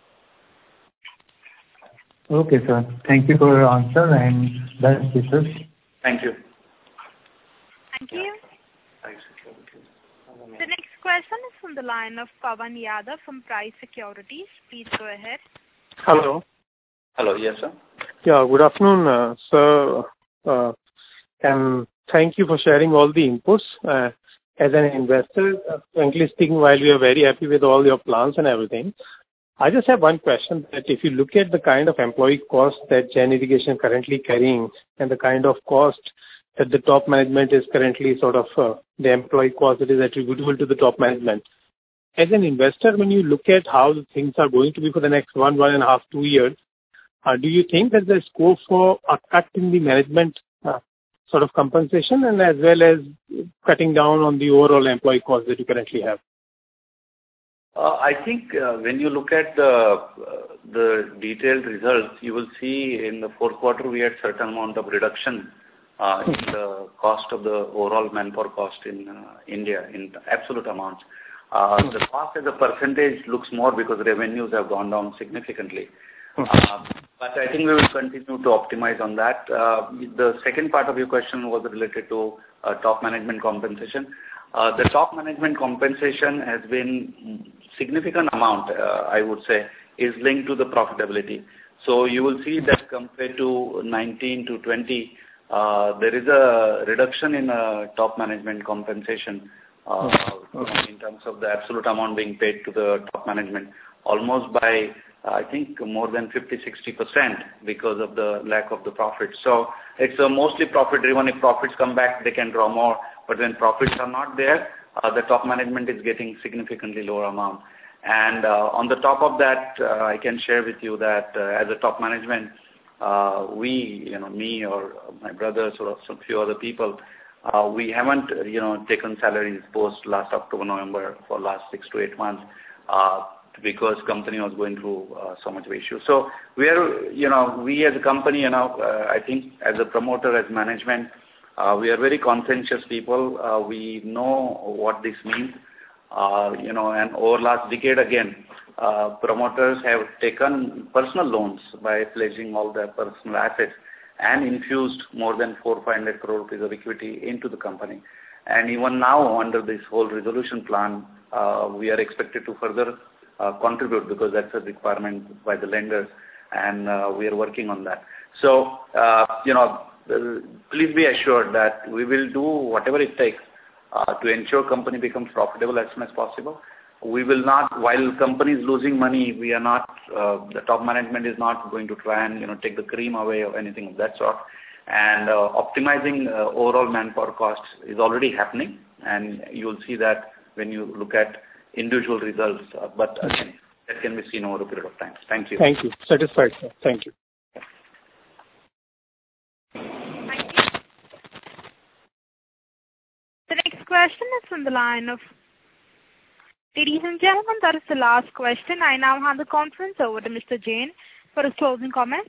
Okay, sir. Thank you for your answer, and best wishes. Thank you. Thank you. The next question is from the line of Pawan Yadav from Price Securities. Please go ahead. Hello. Hello. Yes, sir. Yeah. Good afternoon, uh, sir. Uh, and thank you for sharing all the inputs. Uh, as an investor, uh, frankly speaking, while we are very happy with all your plans and everything, I just have one question, that if you look at the kind of employee cost that Jain Irrigation currently carrying, and the kind of cost that the top management is currently sort of, uh, the employee cost that is attributable to the top management. As an investor, when you look at how the things are going to be for the next one, one and a half, two years, uh, do you think that there's scope for a cut in the management uh, sort of compensation, and as well as cutting down on the overall employee cost that you currently have? Uh, I think uh, when you look at the uh, the detailed results, you will see in the fourth quarter we had certain amount of reduction uh, in the cost of the overall manpower cost in uh, India in absolute amounts. Uh, the cost as a percentage looks more because revenues have gone down significantly. Uh, but I think we will continue to optimize on that. Uh, the second part of your question was related to uh, top management compensation. Uh, the top management compensation has been significant amount, uh, I would say, is linked to the profitability. So you will see that compared to nineteen to twenty, uh, there is a reduction in uh, top management compensation uh, in terms of the absolute amount being paid to the top management, almost by I think more than fifty to sixty percent because of the lack of the profit. So it's uh, mostly profit driven. If profits come back, they can draw more. But when profits are not there, uh, the top management is getting significantly lower amount. And uh, on the top of that, uh, I can share with you that uh, as a top management, uh, we, you know, me or my brothers or some few other people, uh, we haven't, you know, taken salaries post last October, November for last six to eight months. Uh, because company was going through uh, so much of issues. So we are, you know, we as a company, you know, uh, I think as a promoter, as management, uh, we are very conscientious people. Uh, we know what this means, uh, you know, and over last decade again, uh, promoters have taken personal loans by pledging all their personal assets and infused more than four hundred, five hundred crore rupees of equity into the company. And even now, under this whole resolution plan, uh, we are expected to further Uh, contribute, because that's a requirement by the lenders, and uh, we are working on that. So, uh, you know, uh, please be assured that we will do whatever it takes uh, to ensure company becomes profitable as soon as possible. We will not, while company is losing money, we are not, uh, the top management is not going to try and, you know, take the cream away or anything of that sort. And uh, optimizing uh, overall manpower costs is already happening, and you will see that when you look at individual results, uh, but again, that can be seen over a period of time. Thank you. Thank you. Satisfied, sir. Thank you. Thank you. The next question is from the line of, ladies and gentlemen, that is the last question. I now hand the conference over to Mister Jain for his closing comments.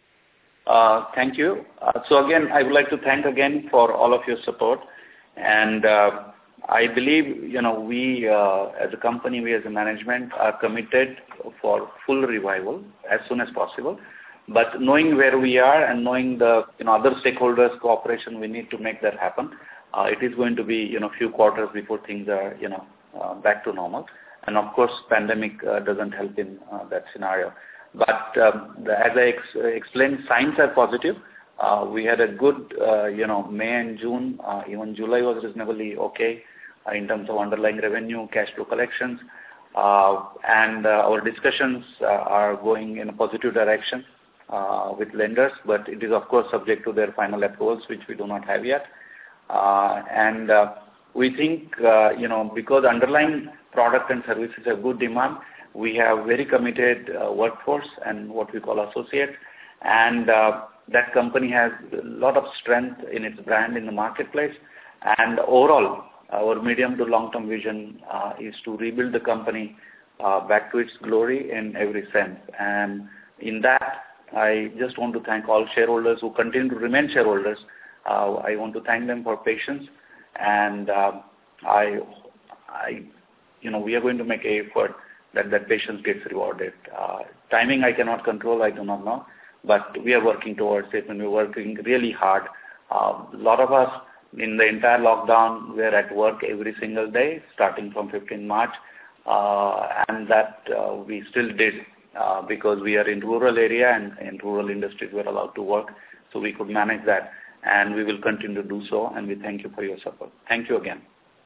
Uh, thank you. Uh, so again, I would like to thank again for all of your support. And uh, I believe, you know, we uh, as a company, we as a management are committed for full revival as soon as possible. But knowing where we are and knowing the, you know, other stakeholders' cooperation, we need to make that happen. Uh, it is going to be, you know, few quarters before things are, you know, uh, back to normal. And of course, pandemic uh, doesn't help in uh, that scenario. But um, the, as I ex- explained, signs are positive. Uh, we had a good, uh, you know, May and June. Uh, even July was reasonably okay uh, in terms of underlying revenue, cash flow collections. Uh, and uh, our discussions uh, are going in a positive direction uh, with lenders, but it is, of course, subject to their final approvals, which we do not have yet. Uh, and uh, we think, uh, you know, because underlying product and services have good demand, we have very committed uh, workforce and what we call associates. And uh, that company has a lot of strength in its brand in the marketplace. And overall, our medium to long-term vision uh, is to rebuild the company uh, back to its glory in every sense. And in that, I just want to thank all shareholders who continue to remain shareholders. Uh, I want to thank them for patience. And uh, I, I, you know, we are going to make an effort that that patience gets rewarded. Uh, timing I cannot control, I do not know, but we are working towards it and we're working really hard. Uh, a lot of us in the entire lockdown, we're at work every single day, starting from fifteenth March, uh, and that uh, we still did uh, because we are in rural area and in rural industries we're allowed to work, so we could manage that, and we will continue to do so, and we thank you for your support. Thank you again.